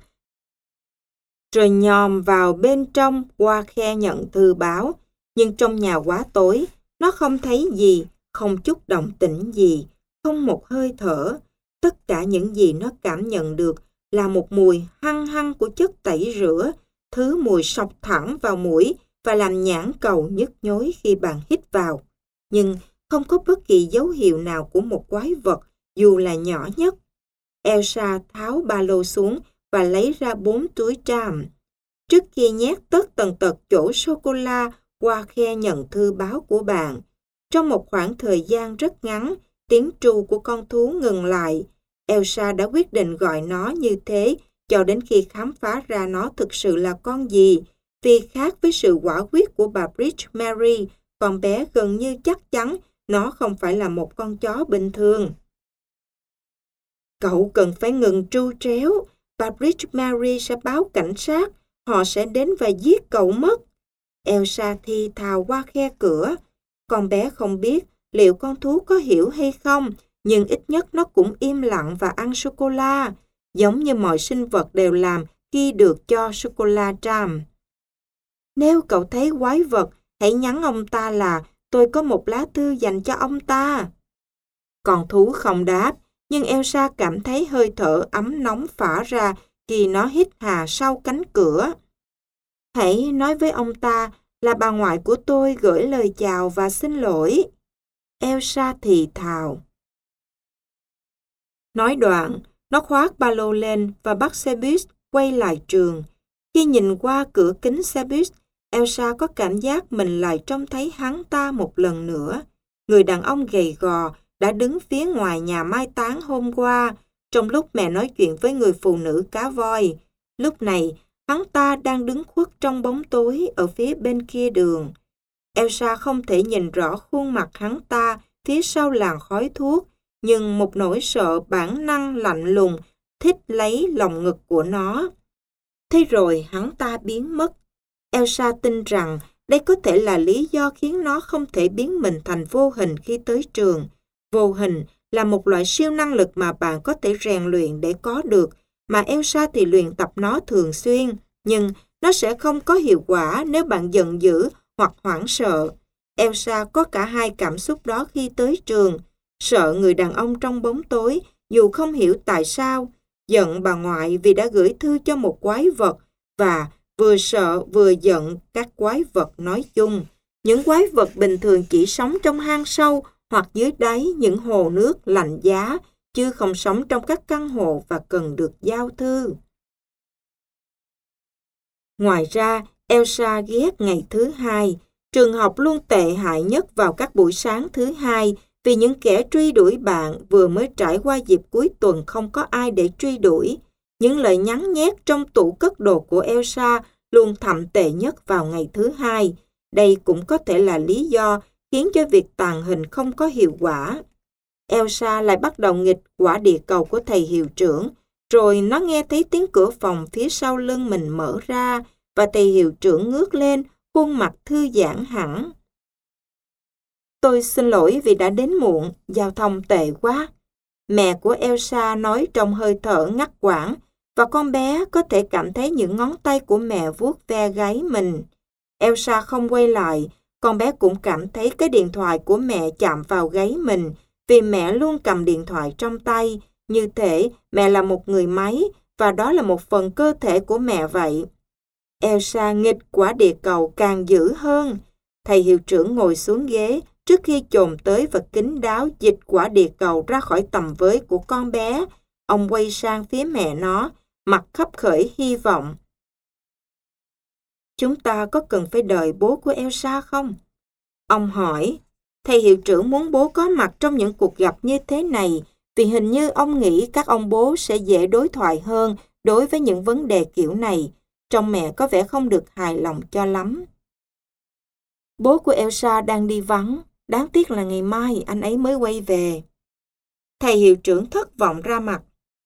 rồi nhòm vào bên trong qua khe nhận thư báo. Nhưng trong nhà quá tối, nó không thấy gì, không chút động tĩnh gì, không một hơi thở. Tất cả những gì nó cảm nhận được là một mùi hăng hăng của chất tẩy rửa, thứ mùi sộc thẳng vào mũi và làm nhãn cầu nhức nhối khi bạn hít vào. Nhưng không có bất kỳ dấu hiệu nào của một quái vật, dù là nhỏ nhất. Elsa tháo ba lô xuống và lấy ra bốn túi tràm. Trước khi nhét tất tần tật chỗ sô-cô-la qua khe nhận thư báo của bạn, trong một khoảng thời gian rất ngắn, tiếng tru của con thú ngừng lại. Elsa đã quyết định gọi nó như thế cho đến khi khám phá ra nó thực sự là con gì. Vì khác với sự quả quyết của bà Bridge Mary, con bé gần như chắc chắn nó không phải là một con chó bình thường. Cậu cần phải ngừng tru tréo. Bà Bridge Mary sẽ báo cảnh sát. Họ sẽ đến và giết cậu mất. Elsa thì thào qua khe cửa. Con bé không biết liệu con thú có hiểu hay không, nhưng ít nhất nó cũng im lặng và ăn sô-cô-la, giống như mọi sinh vật đều làm khi được cho sô-cô-la tràm. Nếu cậu thấy quái vật, hãy nhắn ông ta là tôi có một lá thư dành cho ông ta. Con thú không đáp, nhưng Elsa cảm thấy hơi thở ấm nóng phả ra khi nó hít hà sau cánh cửa. Hãy nói với ông ta là bà ngoại của tôi gửi lời chào và xin lỗi. Elsa thì thào. Nói đoạn, nó khoác ba lô lên và bắt xe buýt quay lại trường. Khi nhìn qua cửa kính xe buýt, Elsa có cảm giác mình lại trông thấy hắn ta một lần nữa. Người đàn ông gầy gò đã đứng phía ngoài nhà mai táng hôm qua, trong lúc mẹ nói chuyện với người phụ nữ cá voi. Lúc này, hắn ta đang đứng khuất trong bóng tối ở phía bên kia đường. Elsa không thể nhìn rõ khuôn mặt hắn ta phía sau làn khói thuốc, nhưng một nỗi sợ bản năng lạnh lùng thích lấy lòng ngực của nó. Thế rồi hắn ta biến mất. Elsa tin rằng đây có thể là lý do khiến nó không thể biến mình thành vô hình khi tới trường. Vô hình là một loại siêu năng lực mà bạn có thể rèn luyện để có được, mà Elsa thì luyện tập nó thường xuyên, nhưng nó sẽ không có hiệu quả nếu bạn giận dữ hoặc hoảng sợ. Elsa có cả hai cảm xúc đó khi tới trường. Sợ người đàn ông trong bóng tối, dù không hiểu tại sao. Giận bà ngoại vì đã gửi thư cho một quái vật, và vừa sợ vừa giận các quái vật nói chung. Những quái vật bình thường chỉ sống trong hang sâu hoặc dưới đáy những hồ nước lạnh giá, chứ không sống trong các căn hộ và cần được giao thư. Ngoài ra, Elsa ghét ngày thứ hai. Trường học luôn tệ hại nhất vào các buổi sáng thứ hai, vì những kẻ truy đuổi bạn vừa mới trải qua dịp cuối tuần không có ai để truy đuổi. Những lời nhắn nhét trong tủ cất đồ của Elsa luôn thậm tệ nhất vào ngày thứ hai. Đây cũng có thể là lý do khiến cho việc tàng hình không có hiệu quả. Elsa lại bắt đầu nghịch quả địa cầu của thầy hiệu trưởng, rồi nó nghe thấy tiếng cửa phòng phía sau lưng mình mở ra, và thầy hiệu trưởng ngước lên, khuôn mặt thư giãn hẳn. Tôi xin lỗi vì đã đến muộn, giao thông tệ quá. Mẹ của Elsa nói trong hơi thở ngắt quãng, và con bé có thể cảm thấy những ngón tay của mẹ vuốt ve gáy mình. Elsa không quay lại, con bé cũng cảm thấy cái điện thoại của mẹ chạm vào gáy mình, vì mẹ luôn cầm điện thoại trong tay, như thể mẹ là một người máy, và đó là một phần cơ thể của mẹ vậy. Elsa nghịch quả địa cầu càng dữ hơn. Thầy hiệu trưởng ngồi xuống ghế trước khi chồm tới và kín đáo dịch quả địa cầu ra khỏi tầm với của con bé. Ông quay sang phía mẹ nó, mặt khấp khởi hy vọng. Chúng ta có cần phải đợi bố của Elsa không? Ông hỏi. Thầy hiệu trưởng muốn bố có mặt trong những cuộc gặp như thế này, vì hình như ông nghĩ các ông bố sẽ dễ đối thoại hơn đối với những vấn đề kiểu này. Trông mẹ có vẻ không được hài lòng cho lắm. Bố của Elsa đang đi vắng, đáng tiếc là ngày mai anh ấy mới quay về. Thầy hiệu trưởng thất vọng ra mặt.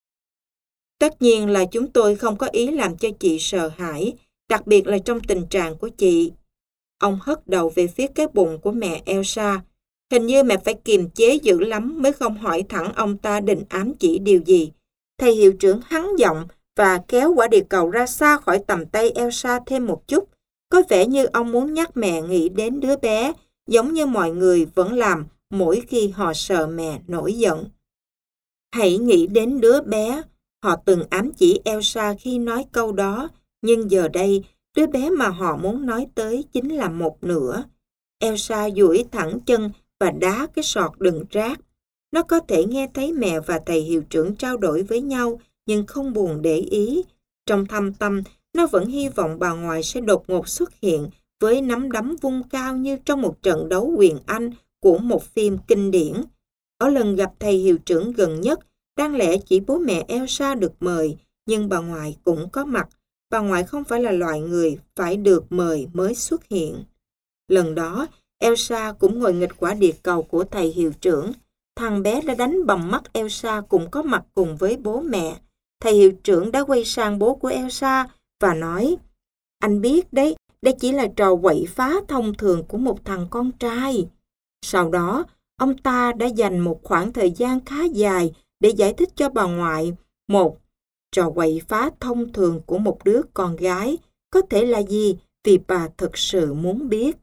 Tất nhiên là chúng tôi không có ý làm cho chị sợ hãi, đặc biệt là trong tình trạng của chị. Ông hất đầu về phía cái bụng của mẹ Elsa. Hình như mẹ phải kiềm chế dữ lắm mới không hỏi thẳng ông ta định ám chỉ điều gì. Thầy hiệu trưởng hắn giọng và kéo quả địa cầu ra xa khỏi tầm tay Elsa thêm một chút. Có vẻ như ông muốn nhắc mẹ nghĩ đến đứa bé, giống như mọi người vẫn làm mỗi khi họ sợ mẹ nổi giận. Hãy nghĩ đến đứa bé. Họ từng ám chỉ Elsa khi nói câu đó, nhưng giờ đây, đứa bé mà họ muốn nói tới chính là một nửa. Elsa duỗi thẳng chân và đá cái sọt đựng rác. Nó có thể nghe thấy mẹ và thầy hiệu trưởng trao đổi với nhau, nhưng không buồn để ý. Trong thâm tâm, nó vẫn hy vọng bà ngoại sẽ đột ngột xuất hiện với nắm đấm vung cao như trong một trận đấu quyền Anh của một phim kinh điển. Ở lần gặp thầy hiệu trưởng gần nhất, đáng lẽ chỉ bố mẹ Elsa được mời, nhưng bà ngoại cũng có mặt. Bà ngoại không phải là loại người phải được mời mới xuất hiện. Lần đó, Elsa cũng ngồi nghịch quả địa cầu của thầy hiệu trưởng. Thằng bé đã đánh bầm mắt Elsa cũng có mặt cùng với bố mẹ. Thầy hiệu trưởng đã quay sang bố của Elsa và nói, anh biết đấy, đây chỉ là trò quậy phá thông thường của một thằng con trai. Sau đó, ông ta đã dành một khoảng thời gian khá dài để giải thích cho bà ngoại, một, trò quậy phá thông thường của một đứa con gái có thể là gì, vì bà thực sự muốn biết.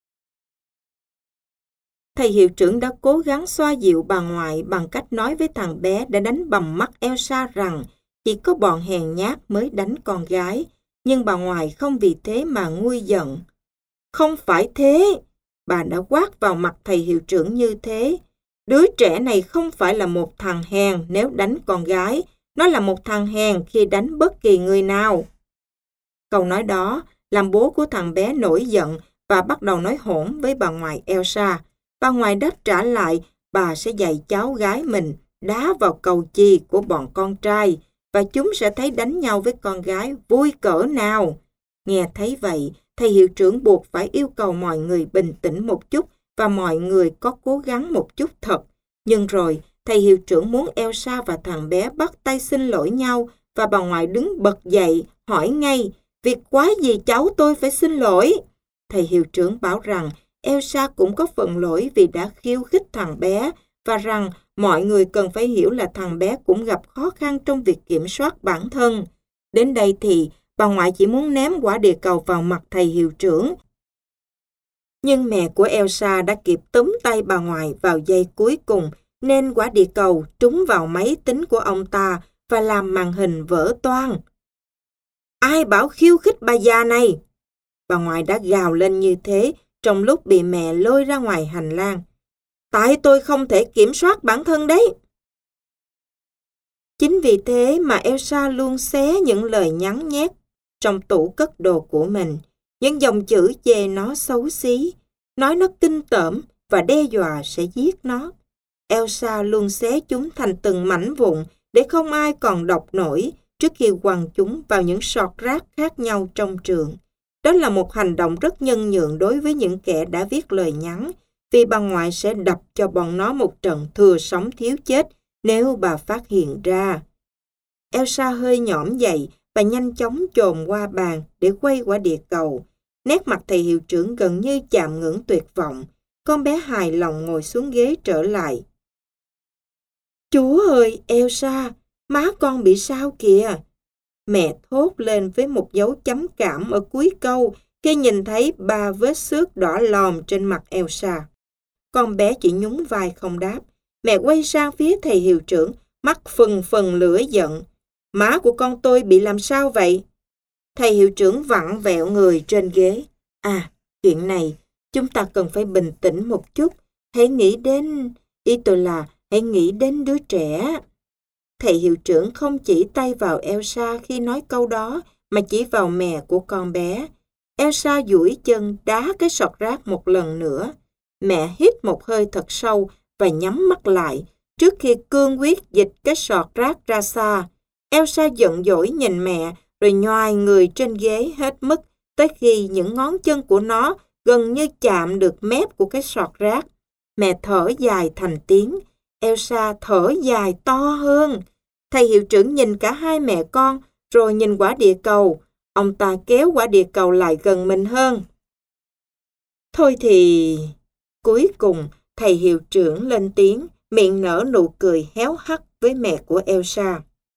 Thầy hiệu trưởng đã cố gắng xoa dịu bà ngoại bằng cách nói với thằng bé đã đánh bầm mắt Elsa rằng chỉ có bọn hèn nhát mới đánh con gái, nhưng bà ngoại không vì thế mà nguôi giận. Không phải thế, bà đã quát vào mặt thầy hiệu trưởng như thế. Đứa trẻ này không phải là một thằng hèn nếu đánh con gái, nó là một thằng hèn khi đánh bất kỳ người nào. Câu nói đó làm bố của thằng bé nổi giận và bắt đầu nói hỗn với bà ngoại Elsa. Bà ngoại đáp trả lại bà sẽ dạy cháu gái mình đá vào cầu chì của bọn con trai, và chúng sẽ thấy đánh nhau với con gái vui cỡ nào. Nghe thấy vậy, thầy hiệu trưởng buộc phải yêu cầu mọi người bình tĩnh một chút và mọi người có cố gắng một chút thật. Nhưng rồi, thầy hiệu trưởng muốn Elsa và thằng bé bắt tay xin lỗi nhau và bà ngoại đứng bật dậy, hỏi ngay, việc quái gì cháu tôi phải xin lỗi? Thầy hiệu trưởng bảo rằng Elsa cũng có phần lỗi vì đã khiêu khích thằng bé và rằng mọi người cần phải hiểu là thằng bé cũng gặp khó khăn trong việc kiểm soát bản thân. Đến đây thì bà ngoại chỉ muốn ném quả địa cầu vào mặt thầy hiệu trưởng. Nhưng mẹ của Elsa đã kịp túm tay bà ngoại vào giây cuối cùng nên quả địa cầu trúng vào máy tính của ông ta và làm màn hình vỡ toang. Ai bảo khiêu khích bà già này? Bà ngoại đã gào lên như thế trong lúc bị mẹ lôi ra ngoài hành lang. Tại tôi không thể kiểm soát bản thân đấy. Chính vì thế mà Elsa luôn xé những lời nhắn nhét trong tủ cất đồ của mình, những dòng chữ chê nó xấu xí, nói nó kinh tởm và đe dọa sẽ giết nó. Elsa luôn xé chúng thành từng mảnh vụn để không ai còn đọc nổi trước khi quăng chúng vào những sọt rác khác nhau trong trường. Đó là một hành động rất nhân nhượng đối với những kẻ đã viết lời nhắn, vì bà ngoại sẽ đập cho bọn nó một trận thừa sống thiếu chết nếu bà phát hiện ra. Elsa hơi nhõm dậy và nhanh chóng chồm qua bàn để quay quả địa cầu. Nét mặt thầy hiệu trưởng gần như chạm ngưỡng tuyệt vọng. Con bé hài lòng ngồi xuống ghế trở lại. Chúa ơi, Elsa, má con bị sao kìa? Mẹ thốt lên với một dấu chấm cảm ở cuối câu khi nhìn thấy ba vết xước đỏ lòm trên mặt Elsa. Con bé chỉ nhún vai không đáp. Mẹ quay sang phía thầy hiệu trưởng, mắt phừng phừng lửa giận. Má của con tôi bị làm sao vậy? Thầy hiệu trưởng vặn vẹo người trên ghế. À, chuyện này, chúng ta cần phải bình tĩnh một chút. Hãy nghĩ đến... Ý tôi là, hãy nghĩ đến đứa trẻ. Thầy hiệu trưởng không chỉ tay vào Elsa khi nói câu đó, mà chỉ vào mẹ của con bé. Elsa duỗi chân đá cái sọt rác một lần nữa. Mẹ hít một hơi thật sâu và nhắm mắt lại, trước khi cương quyết dịch cái sọt rác ra xa. Elsa giận dỗi nhìn mẹ, rồi nhoài người trên ghế hết mức, tới khi những ngón chân của nó gần như chạm được mép của cái sọt rác. Mẹ thở dài thành tiếng. Elsa thở dài to hơn. Thầy hiệu trưởng nhìn cả hai mẹ con, rồi nhìn quả địa cầu. Ông ta kéo quả địa cầu lại gần mình hơn. Thôi thì... Cuối cùng, thầy hiệu trưởng lên tiếng, miệng nở nụ cười héo hắt với mẹ của Elsa.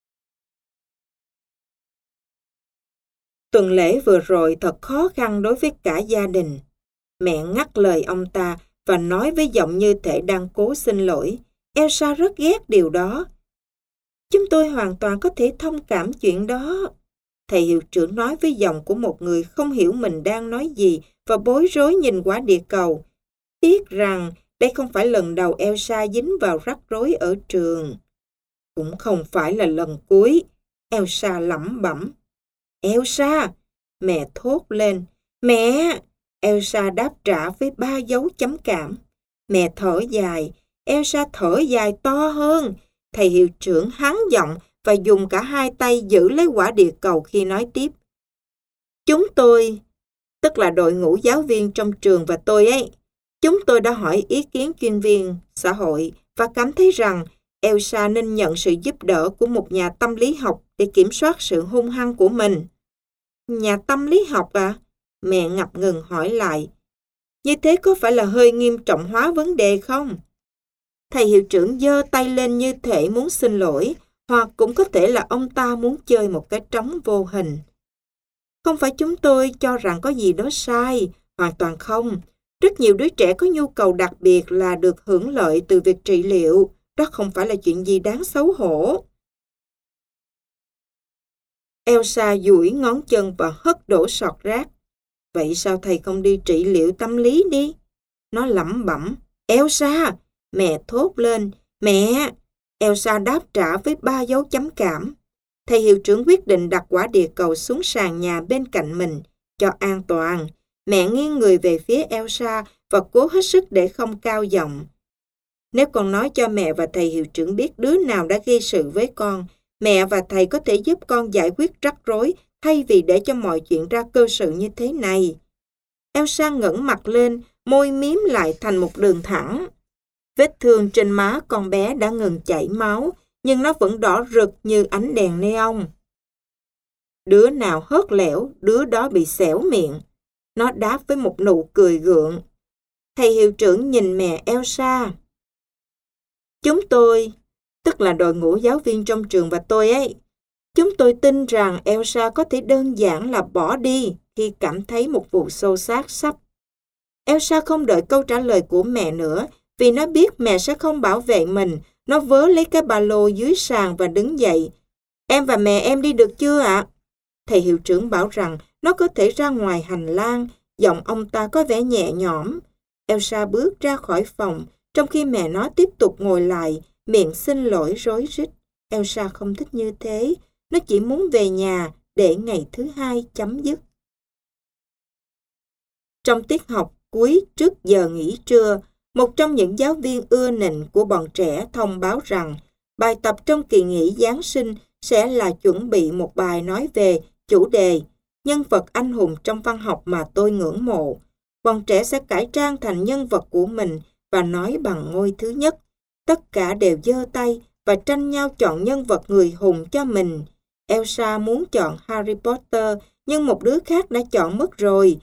Tuần lễ vừa rồi thật khó khăn đối với cả gia đình. Mẹ ngắt lời ông ta và nói với giọng như thể đang cố xin lỗi. Elsa rất ghét điều đó. Chúng tôi hoàn toàn có thể thông cảm chuyện đó. Thầy hiệu trưởng nói với giọng của một người không hiểu mình đang nói gì và bối rối nhìn quả địa cầu. Tiếc rằng đây không phải lần đầu Elsa dính vào rắc rối ở trường. Cũng không phải là lần cuối. Elsa lẩm bẩm. Elsa! Mẹ thốt lên. Mẹ! Elsa đáp trả với ba dấu chấm cảm. Mẹ thở dài. Elsa thở dài to hơn. Thầy hiệu trưởng hắng giọng và dùng cả hai tay giữ lấy quả địa cầu khi nói tiếp. Chúng tôi, tức là đội ngũ giáo viên trong trường và tôi ấy, chúng tôi đã hỏi ý kiến chuyên viên xã hội và cảm thấy rằng Elsa nên nhận sự giúp đỡ của một nhà tâm lý học để kiểm soát sự hung hăng của mình. Nhà tâm lý học à? Mẹ ngập ngừng hỏi lại. Như thế có phải là hơi nghiêm trọng hóa vấn đề không? Thầy hiệu trưởng giơ tay lên như thể muốn xin lỗi, hoặc cũng có thể là ông ta muốn chơi một cái trống vô hình. Không phải chúng tôi cho rằng có gì đó sai, hoàn toàn không. Rất nhiều đứa trẻ có nhu cầu đặc biệt là được hưởng lợi từ việc trị liệu. Đó không phải là chuyện gì đáng xấu hổ. Elsa duỗi ngón chân và hất đổ sọt rác. Vậy sao thầy không đi trị liệu tâm lý đi? Nó lẩm bẩm. Elsa! Mẹ thốt lên. Mẹ! Elsa đáp trả với ba dấu chấm cảm. Thầy hiệu trưởng quyết định đặt quả địa cầu xuống sàn nhà bên cạnh mình, cho an toàn. Mẹ nghiêng người về phía Elsa và cố hết sức để không cao giọng. Nếu con nói cho mẹ và thầy hiệu trưởng biết đứa nào đã gây sự với con, mẹ và thầy có thể giúp con giải quyết rắc rối thay vì để cho mọi chuyện ra cơ sự như thế này. Elsa ngẩng mặt lên, môi mím lại thành một đường thẳng. Vết thương trên má con bé đã ngừng chảy máu, nhưng nó vẫn đỏ rực như ánh đèn neon. Đứa nào hớt lẻo, đứa đó bị xẻo miệng. Nó đáp với một nụ cười gượng. Thầy hiệu trưởng nhìn mẹ Elsa. Chúng tôi, tức là đội ngũ giáo viên trong trường và tôi ấy, chúng tôi tin rằng Elsa có thể đơn giản là bỏ đi khi cảm thấy một vụ xô xát sắp. Elsa không đợi câu trả lời của mẹ nữa, vì nó biết mẹ sẽ không bảo vệ mình. Nó vớ lấy cái ba lô dưới sàn và đứng dậy. Em và mẹ em đi được chưa ạ? Thầy hiệu trưởng bảo rằng nó có thể ra ngoài hành lang. Giọng ông ta có vẻ nhẹ nhõm. Elsa bước ra khỏi phòng, trong khi mẹ nó tiếp tục ngồi lại, miệng xin lỗi rối rít. Elsa không thích như thế. Nó chỉ muốn về nhà để ngày thứ hai chấm dứt. Trong tiết học cuối trước giờ nghỉ trưa, một trong những giáo viên ưa nịnh của bọn trẻ thông báo rằng bài tập trong kỳ nghỉ Giáng sinh sẽ là chuẩn bị một bài nói về chủ đề nhân vật anh hùng trong văn học mà tôi ngưỡng mộ. Bọn trẻ sẽ cải trang thành nhân vật của mình và nói bằng ngôi thứ nhất. Tất cả đều giơ tay và tranh nhau chọn nhân vật người hùng cho mình. Elsa muốn chọn Harry Potter, nhưng một đứa khác đã chọn mất rồi.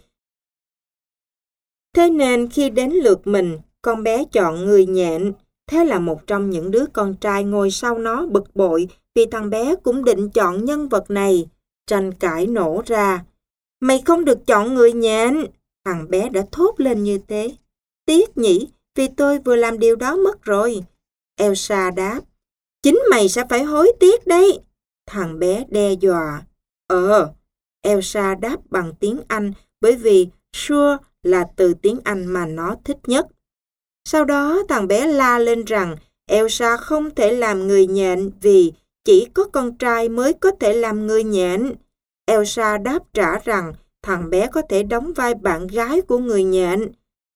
Thế nên khi đến lượt mình, con bé chọn người nhện. Thế là một trong những đứa con trai ngồi sau nó bực bội vì thằng bé cũng định chọn nhân vật này. Tranh cãi nổ ra. Mày không được chọn người nhện. Thằng bé đã thốt lên như thế. Tiếc nhỉ, vì tôi vừa làm điều đó mất rồi. Elsa đáp. Chính mày sẽ phải hối tiếc đấy. Thằng bé đe dọa. Ờ, Elsa đáp bằng tiếng Anh bởi vì sure là từ tiếng Anh mà nó thích nhất. Sau đó thằng bé la lên rằng Elsa không thể làm người nhện vì chỉ có con trai mới có thể làm người nhện. Elsa đáp trả rằng thằng bé có thể đóng vai bạn gái của người nhện.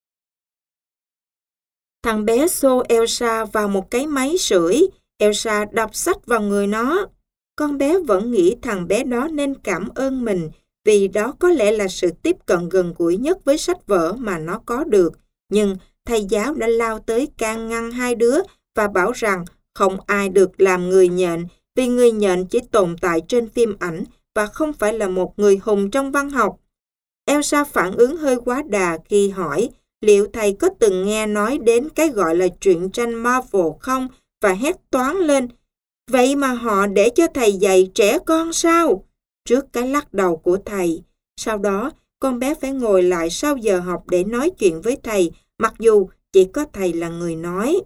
Thằng bé xô Elsa vào một cái máy sưởi. Elsa đập sách vào người nó. Con bé vẫn nghĩ thằng bé đó nên cảm ơn mình vì đó có lẽ là sự tiếp cận gần gũi nhất với sách vở mà nó có được. Nhưng thầy giáo đã lao tới can ngăn hai đứa và bảo rằng không ai được làm người nhện vì người nhện chỉ tồn tại trên phim ảnh và không phải là một người hùng trong văn học. Elsa phản ứng hơi quá đà khi hỏi liệu thầy có từng nghe nói đến cái gọi là truyện tranh Marvel không và hét toáng lên. Vậy mà họ để cho thầy dạy trẻ con sao? Trước cái lắc đầu của thầy. Sau đó, con bé phải ngồi lại sau giờ học để nói chuyện với thầy, mặc dù chỉ có thầy là người nói.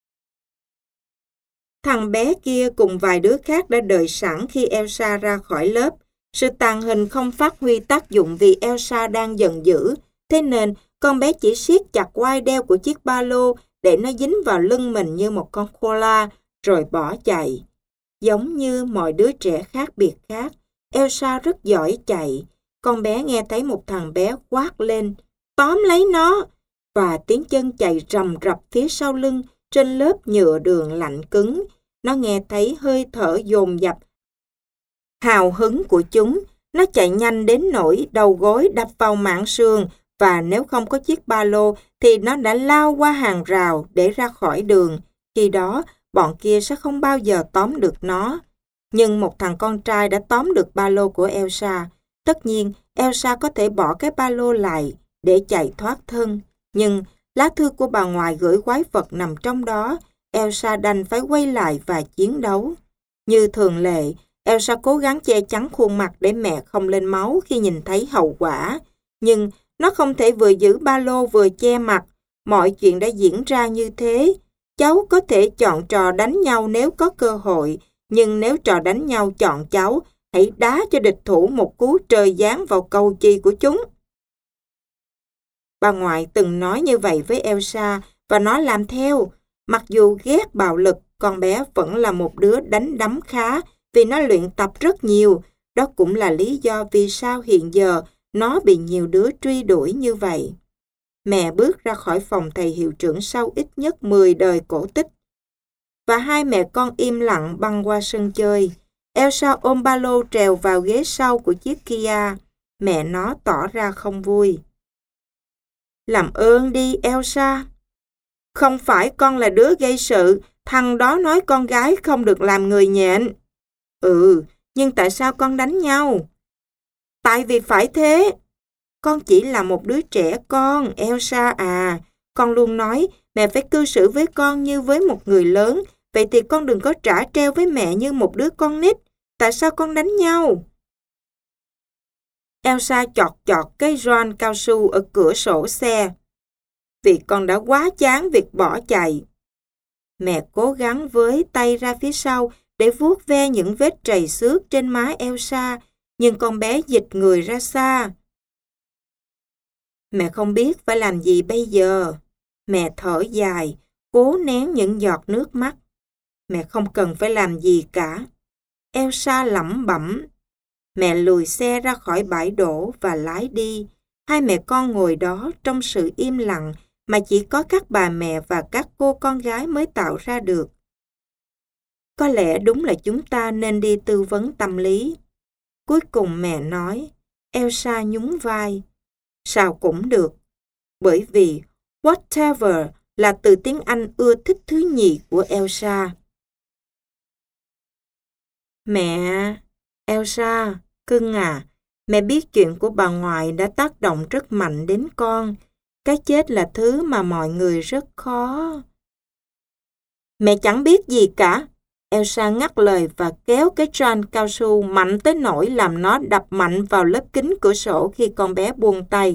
Thằng bé kia cùng vài đứa khác đã đợi sẵn khi Elsa ra khỏi lớp. Sự tàng hình không phát huy tác dụng vì Elsa đang giận dữ. Thế nên, con bé chỉ siết chặt quai đeo của chiếc ba lô để nó dính vào lưng mình như một con koala, rồi bỏ chạy. Giống như mọi đứa trẻ khác biệt khác, Elsa rất giỏi chạy. Con bé nghe thấy một thằng bé quát lên, tóm lấy nó, và tiếng chân chạy rầm rập phía sau lưng trên lớp nhựa đường lạnh cứng. Nó nghe thấy hơi thở dồn dập, hào hứng của chúng. Nó chạy nhanh đến nỗi đầu gối đập vào mảng sườn, và nếu không có chiếc ba lô thì nó đã lao qua hàng rào để ra khỏi đường. Khi đó, bọn kia sẽ không bao giờ tóm được nó. Nhưng một thằng con trai đã tóm được ba lô của Elsa. Tất nhiên, Elsa có thể bỏ cái ba lô lại để chạy thoát thân. Nhưng lá thư của bà ngoại gửi quái vật nằm trong đó. Elsa đành phải quay lại và chiến đấu. Như thường lệ, Elsa cố gắng che chắn khuôn mặt để mẹ không lên máu khi nhìn thấy hậu quả. Nhưng nó không thể vừa giữ ba lô vừa che mặt. Mọi chuyện đã diễn ra như thế. Cháu có thể chọn trò đánh nhau nếu có cơ hội, nhưng nếu trò đánh nhau chọn cháu, hãy đá cho địch thủ một cú trời giáng vào cầu chi của chúng. Bà ngoại từng nói như vậy với Elsa và nó làm theo. Mặc dù ghét bạo lực, con bé vẫn là một đứa đánh đấm khá vì nó luyện tập rất nhiều. Đó cũng là lý do vì sao hiện giờ nó bị nhiều đứa truy đuổi như vậy. mẹ bước ra khỏi phòng thầy hiệu trưởng sau ít nhất mười đời cổ tích. Và hai mẹ con im lặng băng qua sân chơi. Elsa ôm ba lô trèo vào ghế sau của chiếc Kia. Mẹ nó tỏ ra không vui. Làm ơn đi, Elsa. Không phải con là đứa gây sự, thằng đó nói con gái không được làm người nhện. Ừ, nhưng tại sao con đánh nhau? Tại vì phải thế. Con chỉ là một đứa trẻ con, Elsa à. Con luôn nói mẹ phải cư xử với con như với một người lớn, vậy thì con đừng có trả treo với mẹ như một đứa con nít. Tại sao con đánh nhau? Elsa chọt chọt cái gioan cao su ở cửa sổ xe. Vì con đã quá chán việc bỏ chạy. Mẹ cố gắng với tay ra phía sau để vuốt ve những vết trầy xước trên má Elsa, nhưng con bé dịch người ra xa. Mẹ không biết phải làm gì bây giờ. Mẹ thở dài, cố nén những giọt nước mắt. Mẹ không cần phải làm gì cả. Elsa lẩm bẩm. Mẹ lùi xe ra khỏi bãi đổ và lái đi. Hai mẹ con ngồi đó trong sự im lặng mà chỉ có các bà mẹ và các cô con gái mới tạo ra được. Có lẽ đúng là chúng ta nên đi tư vấn tâm lý. Cuối cùng mẹ nói. Elsa nhún vai. Sao cũng được. Bởi vì whatever là từ tiếng Anh ưa thích thứ nhì của Elsa. Mẹ, Elsa, cưng à, mẹ biết chuyện của bà ngoại đã tác động rất mạnh đến con. Cái chết là thứ mà mọi người rất khó. Mẹ chẳng biết gì cả. Elsa ngắt lời và kéo cái gioan cao su mạnh tới nỗi làm nó đập mạnh vào lớp kính cửa sổ khi con bé buông tay.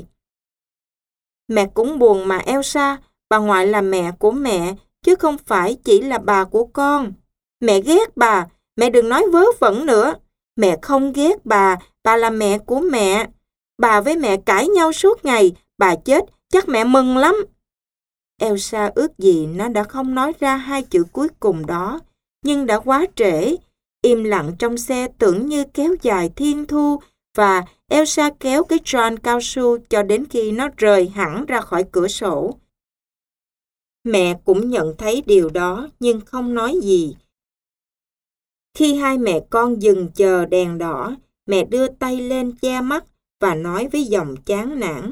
Mẹ cũng buồn mà Elsa, bà ngoại là mẹ của mẹ, chứ không phải chỉ là bà của con. Mẹ ghét bà, mẹ đừng nói vớ vẩn nữa. Mẹ không ghét bà, bà là mẹ của mẹ. Bà với mẹ cãi nhau suốt ngày, bà chết, chắc mẹ mừng lắm. Elsa ước gì nó đã không nói ra hai chữ cuối cùng đó, nhưng đã quá trễ. Im lặng trong xe tưởng như kéo dài thiên thu, và Elsa kéo cái gioan cao su cho đến khi nó rời hẳn ra khỏi cửa sổ. Mẹ cũng nhận thấy điều đó, nhưng không nói gì. Khi hai mẹ con dừng chờ đèn đỏ, mẹ đưa tay lên che mắt và nói với giọng chán nản.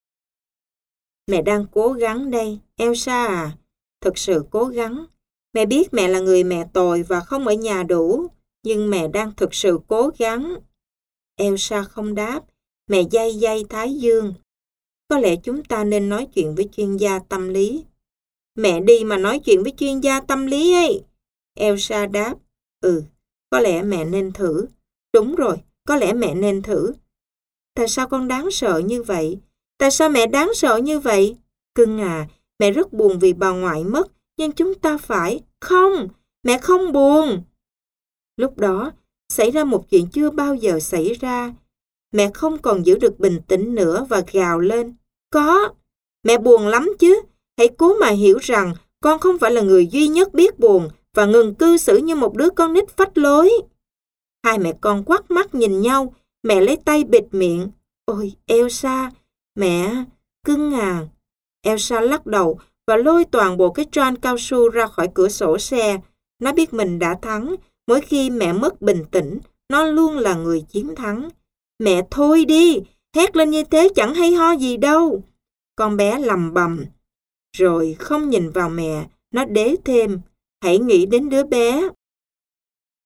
Mẹ đang cố gắng đây, Elsa à, thực sự cố gắng. Mẹ biết mẹ là người mẹ tồi và không ở nhà đủ, nhưng mẹ đang thực sự cố gắng. Elsa không đáp, mẹ day day thái dương. Có lẽ chúng ta nên nói chuyện với chuyên gia tâm lý. Mẹ đi mà nói chuyện với chuyên gia tâm lý ấy. Elsa đáp, ừ, có lẽ mẹ nên thử. Đúng rồi, có lẽ mẹ nên thử. Tại sao con đáng sợ như vậy? Tại sao mẹ đáng sợ như vậy? Cưng à, mẹ rất buồn vì bà ngoại mất, nhưng chúng ta phải... Không, mẹ không buồn. Lúc đó, xảy ra một chuyện chưa bao giờ xảy ra. Mẹ không còn giữ được bình tĩnh nữa và gào lên. Có, mẹ buồn lắm chứ. Hãy cố mà hiểu rằng con không phải là người duy nhất biết buồn và ngừng cư xử như một đứa con nít phách lối. Hai mẹ con quắt mắt nhìn nhau, mẹ lấy tay bịt miệng. Ôi, Elsa, mẹ, cưng à. Elsa lắc đầu và lôi toàn bộ cái gioan cao su ra khỏi cửa sổ xe. Nó biết mình đã thắng. Mỗi khi mẹ mất bình tĩnh, nó luôn là người chiến thắng. Mẹ thôi đi, hét lên như thế chẳng hay ho gì đâu. Con bé lầm bầm. Rồi không nhìn vào mẹ, nó đế thêm. Hãy nghĩ đến đứa bé.